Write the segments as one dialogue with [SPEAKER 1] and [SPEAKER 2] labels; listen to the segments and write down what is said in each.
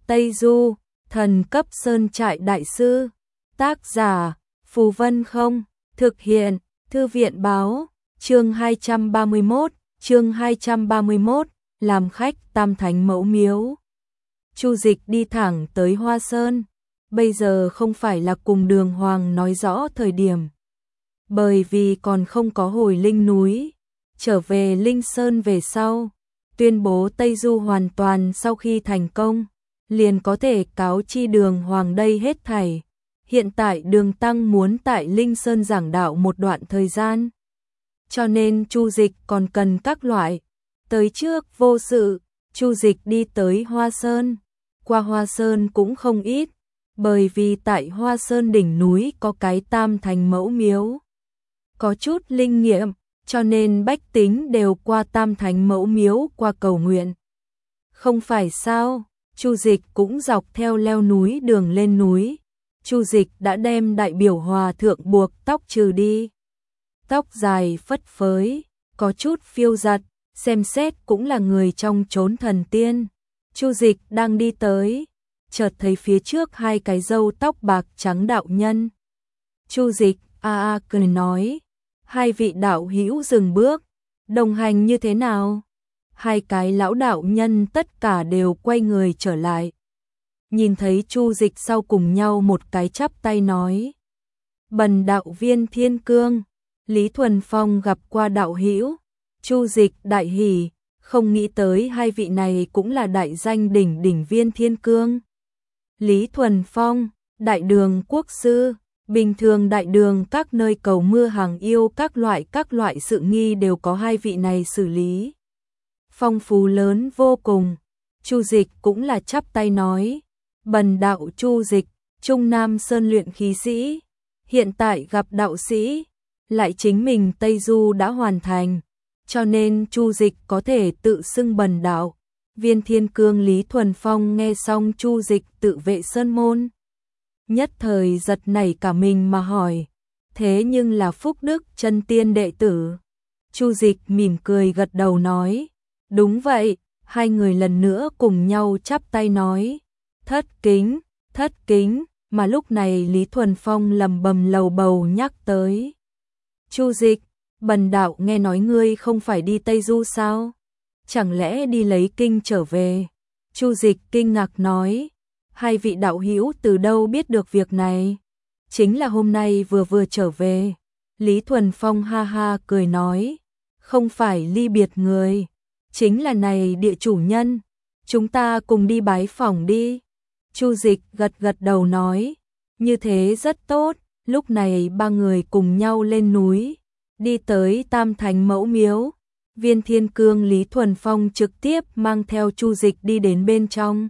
[SPEAKER 1] Tây Du, thần cấp sơn trại đại sư. Tác giả, Phù Vân Không. Thực hiện, Thư viện Báo. Chương 231, làm khách Tam Thánh Mẫu Miếu. Chu Dịch đi thẳng tới Hoa Sơn. Bây giờ không phải là cùng Đường Hoàng nói rõ thời điểm. Bởi vì còn không có hồi Linh núi. Trở về Linh Sơn về sau. Tuyên bố Tây Du hoàn toàn sau khi thành công. Liền có thể cáo chi Đường Hoàng đây hết thảy. Hiện tại Đường Tăng muốn tại Linh Sơn giảng đạo một đoạn thời gian. Cho nên Chu Dịch còn cần các loại. Tới trước vô sự, Chu Dịch đi tới Hoa Sơn. Qua Hoa Sơn cũng không ít. Bởi vì tại Hoa Sơn đỉnh núi có cái Tam Thánh Mẫu Miếu. Có chút linh nghiệm, cho nên bách tính đều qua Tam Thánh Mẫu Miếu qua cầu nguyện. Không phải sao, Chu Dịch cũng dọc theo leo núi đường lên núi. Chu Dịch đã đem đại biểu hòa thượng buộc tóc trừ đi. Tóc dài phất phới, có chút phiêu giật, xem xét cũng là người trong chốn thần tiên. Chu Dịch đang đi tới, chợt thấy phía trước hai cái râu tóc bạc trắng đạo nhân. Chu Dịch cười nói, hai vị đạo hữu dừng bước, đồng hành như thế nào? Hai cái lão đạo nhân tất cả đều quay người trở lại. Nhìn thấy Chu Dịch sau cùng nhau một cái chắp tay nói. Bần đạo Viên Thiên Cương, Lý Thuần Phong gặp qua đạo hữu. Chu Dịch đại hỉ, không nghĩ tới hai vị này cũng là đại danh đỉnh đỉnh Viên Thiên Cương. Lý Thuần Phong, đại đường quốc sư, bình thường đại đường các nơi cầu mưa hàng yêu các loại sự nghi đều có hai vị này xử lý. Phong phú lớn vô cùng. Chu Dịch cũng là chắp tay nói, bần đạo Chu Dịch, Trung Nam Sơn luyện khí sĩ, hiện tại gặp đạo sĩ, lại chính mình Tây Du đã hoàn thành, cho nên Chu Dịch có thể tự xưng bần đạo. Viên Thiên Cương Lý Thuần Phong nghe xong Chu Dịch tự vệ sơn môn, nhất thời giật nảy cả mình mà hỏi, thế nhưng là Phúc Đức chân tiên đệ tử? Chu Dịch mỉm cười gật đầu nói, đúng vậy. Hai người lần nữa cùng nhau chắp tay nói, thất kính, mà lúc này Lý Thuần Phong lầm bầm lầu bầu nhắc tới. Chu Dịch, bần đạo nghe nói ngươi không phải đi Tây Du sao? Chẳng lẽ đi lấy kinh trở về? Chu Dịch kinh ngạc nói, hai vị đạo hữu từ đâu biết được việc này? Chính là hôm nay vừa trở về. Lý Thuần Phong ha ha cười nói, không phải ly biệt người, chính là này địa chủ nhân, chúng ta cùng đi bái phỏng đi. Chu Dịch gật đầu nói, như thế rất tốt. Lúc này ba người cùng nhau lên núi, đi tới Tam Thánh Mẫu Miếu. Viên Thiên Cương Lý Thuần Phong trực tiếp mang theo Chu Dịch đi đến bên trong.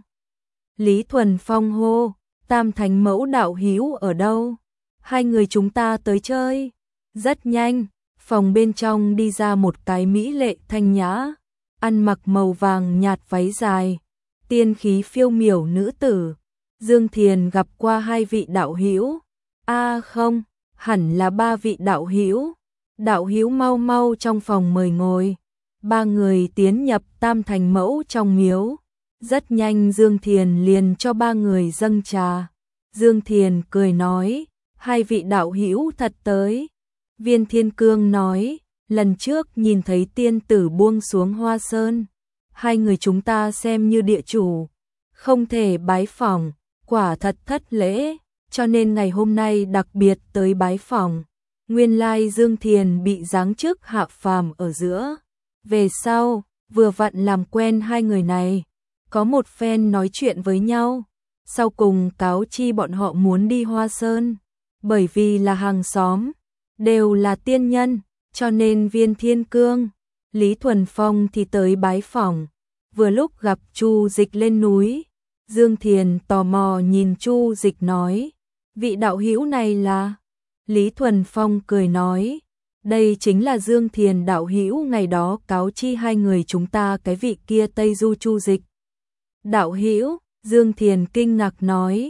[SPEAKER 1] Lý Thuần Phong hô, Tam Thánh Mẫu đạo hữu ở đâu? Hai người chúng ta tới chơi. Rất nhanh, phòng bên trong đi ra một cái mỹ lệ thanh nhã, ăn mặc màu vàng nhạt váy dài, tiên khí phiêu miểu nữ tử. Dương Thiền gặp qua hai vị đạo hữu. Không, hẳn là ba vị đạo hữu. Đạo hữu mau trong phòng mời ngồi. Ba người tiến nhập Tam Thánh Mẫu trong miếu. Rất nhanh Dương Thiền liền cho ba người dâng trà. Dương Thiền cười nói, hai vị đạo hữu thật tới. Viên Thiên Cương nói, lần trước nhìn thấy tiên tử buông xuống Hoa Sơn, hai người chúng ta xem như địa chủ, không thể bái phỏng, quả thật thất lễ, cho nên ngày hôm nay đặc biệt tới bái phỏng. Nguyên lai Dương Thiền bị giáng chức hạ phàm ở giữa. Về sau, vừa vặn làm quen hai người này, có một phen nói chuyện với nhau, sau cùng cáo chi bọn họ muốn đi Hoa Sơn, bởi vì là hàng xóm, đều là tiên nhân, cho nên Viên Thiên Cương, Lý Thuần Phong thì tới bái phỏng. Vừa lúc gặp Chu Dịch lên núi, Dương Thiền tò mò nhìn Chu Dịch nói, vị đạo hữu này là? Lý Thuần Phong cười nói, đây chính là Dương Thiền đạo hữu ngày đó cáo chi hai người chúng ta cái vị kia Tây Du Chu Dịch. Đạo hữu? Dương Thiền kinh ngạc nói,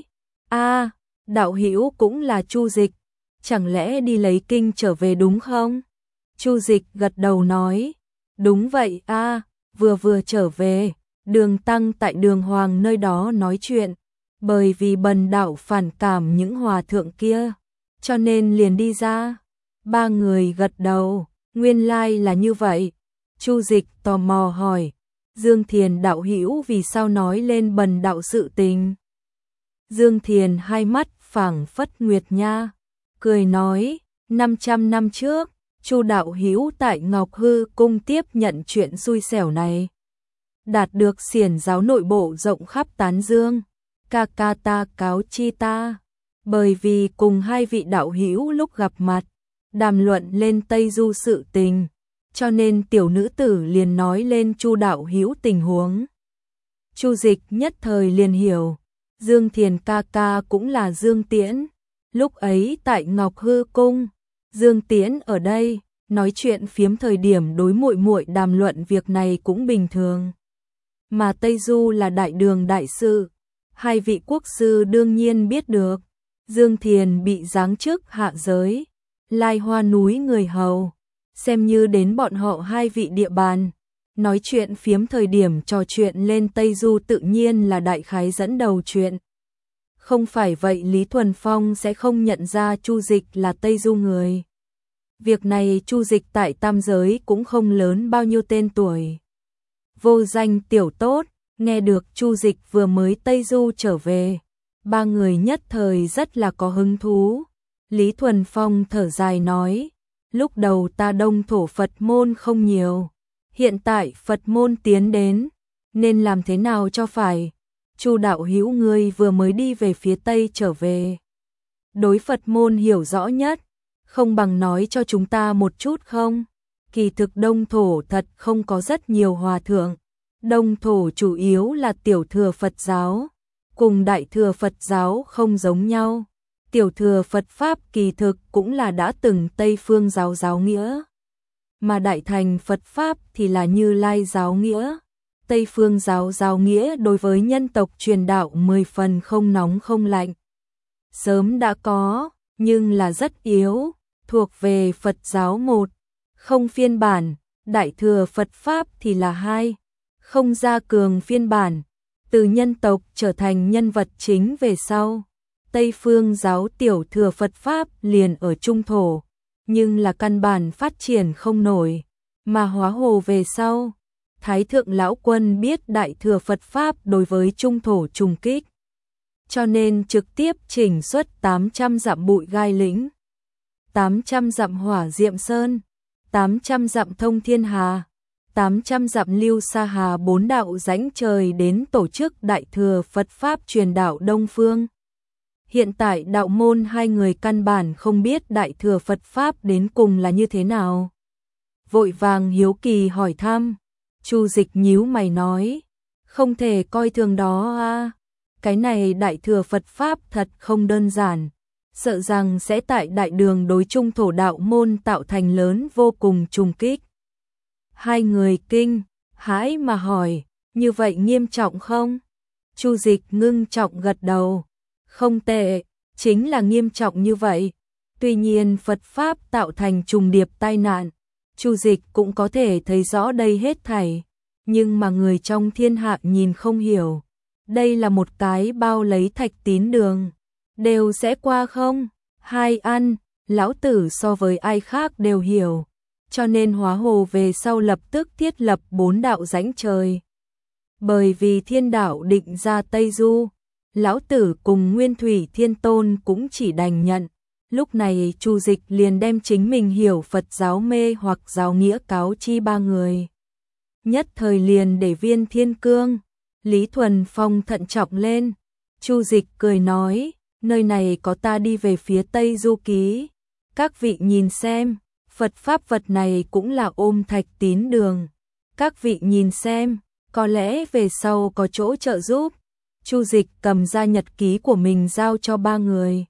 [SPEAKER 1] đạo hữu cũng là Chu Dịch, chẳng lẽ đi lấy kinh trở về đúng không? Chu Dịch gật đầu nói, đúng vậy vừa trở về, Đường Tăng tại Đường Hoàng nơi đó nói chuyện, bởi vì Bần đạo phản cảm những hòa thượng kia, cho nên liền đi ra. Ba người gật đầu, nguyên lai là như vậy. Chu Dịch tò mò hỏi, Dương Thiền đạo hữu vì sao nói lên Bần đạo sự tình? Dương Thiền hai mắt phảng phất nguyệt nha, cười nói, 500 năm trước, Chu đạo hữu tại Ngọc Hư cung tiếp nhận chuyện xui xẻo này, đạt được xiển giáo nội bộ rộng khắp tán dương, ca ca ta cáo chi ta, bởi vì cùng hai vị đạo hữu lúc gặp mặt, đàm luận lên Tây Du sự tình, cho nên tiểu nữ tử liền nói lên Chu đạo hữu tình huống. Chu Dịch nhất thời liền hiểu, Dương Thiền ca ca cũng là Dương Tiễn, lúc ấy tại Ngọc Hư cung, Dương Tiễn ở đây, nói chuyện phiếm thời điểm đối muội muội đàm luận việc này cũng bình thường. Mà Tây Du là đại đường đại sự, hai vị quốc sư đương nhiên biết được. Dương Thiền bị giáng chức hạ giới, Lai Hoa núi người hầu, xem như đến bọn họ hai vị địa bàn. Nói chuyện phiếm thời điểm trò chuyện lên Tây Du tự nhiên là đại khái dẫn đầu chuyện. Không phải vậy Lý Thuần Phong sẽ không nhận ra Chu Dịch là Tây Du người. Việc này Chu Dịch tại tam giới cũng không lớn bao nhiêu tên tuổi. Vô danh tiểu tốt, nghe được Chu Dịch vừa mới Tây Du trở về, ba người nhất thời rất là có hứng thú. Lý Thuần Phong thở dài nói, lúc đầu ta đông thổ Phật môn không nhiều, hiện tại Phật môn tiến đến, nên làm thế nào cho phải. Chu đạo hữu ngươi vừa mới đi về phía Tây trở về, đối Phật môn hiểu rõ nhất, không bằng nói cho chúng ta một chút không? Kỳ thực đông thổ thật không có rất nhiều hòa thượng, đông thổ chủ yếu là tiểu thừa Phật giáo, cùng đại thừa Phật giáo không giống nhau. Tiểu thừa Phật Pháp kỳ thực cũng là đã từng Tây phương giáo giáo nghĩa, mà đại thành Phật Pháp thì là Như Lai giáo nghĩa. Tây phương giáo giáo nghĩa đối với nhân tộc truyền đạo 10 phần không nóng không lạnh. Sớm đã có, nhưng là rất yếu, thuộc về Phật giáo 1, không phiên bản, đại thừa Phật Pháp thì là 2, không gia cường phiên bản. Từ nhân tộc trở thành nhân vật chính về sau, Tây phương giáo tiểu thừa Phật Pháp liền ở trung thổ, nhưng là căn bản phát triển không nổi, mà hóa hồ về sau. Thái thượng lão quân biết đại thừa Phật Pháp đối với trung thổ trùng kích, cho nên trực tiếp chỉnh xuất 800 dặm bụi gai lĩnh, 800 dặm hỏa diệm sơn, 800 dặm thông thiên hà, 800 dặm lưu sa hà 4 đạo rãnh trời đến tổ chức đại thừa Phật Pháp truyền đạo Đông Phương. Hiện tại đạo môn hai người căn bản không biết đại thừa Phật Pháp đến cùng là như thế nào. Vội vàng hiếu kỳ hỏi thăm. Chu Dịch nhíu mày nói, không thể coi thường đó a, cái này đại thừa Phật Pháp thật không đơn giản, sợ rằng sẽ tại đại đường đối trung thổ đạo môn tạo thành lớn vô cùng trùng kích. Hai người kinh hãi mà hỏi, như vậy nghiêm trọng không? Chu Dịch ngưng trọng gật đầu, không tệ, chính là nghiêm trọng như vậy. Tuy nhiên Phật Pháp tạo thành trùng điệp tai nạn, Chu Dịch cũng có thể thấy rõ đây hết thảy, nhưng mà người trong thiên hạ nhìn không hiểu. Đây là một cái bao lấy thạch tín đường, đều sẽ qua không? Hai ăn, lão tử so với ai khác đều hiểu, cho nên hóa hồ về sau lập tức thiết lập 4 đạo rãnh trời. Bởi vì thiên đạo định ra Tây Du, lão tử cùng Nguyên Thủy Thiên Tôn cũng chỉ đành nhận. Lúc này Chu Dịch liền đem chính mình hiểu Phật giáo mê hoặc giáo nghĩa cáo chi ba người. Nhất thời liền để Viên Thiên Cương, Lý Thuần Phong thận trọng lên. Chu Dịch cười nói, nơi này có ta đi về phía Tây Du ký. Các vị nhìn xem, Phật Pháp vật này cũng là ôm thạch tín đường. Các vị nhìn xem, có lẽ về sau có chỗ trợ giúp. Chu Dịch cầm ra nhật ký của mình giao cho ba người.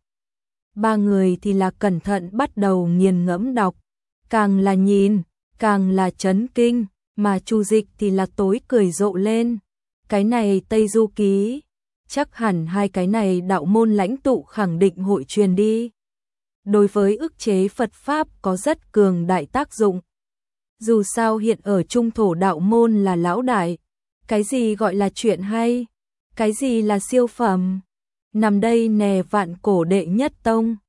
[SPEAKER 1] Ba người thì là cẩn thận bắt đầu nghiền ngẫm đọc, càng là nhìn, càng là chấn kinh, mà Chu Dịch thì là tối cười rộ lên. Cái này Tây Du ký, chắc hẳn hai cái này đạo môn lãnh tụ khẳng định hội truyền đi. Đối với ức chế Phật Pháp có rất cường đại tác dụng. Dù sao hiện ở trung thổ đạo môn là lão đại, Cái gì gọi là chuyện hay? Cái gì là siêu phẩm? Nằm đây nè, vạn cổ đệ nhất tông.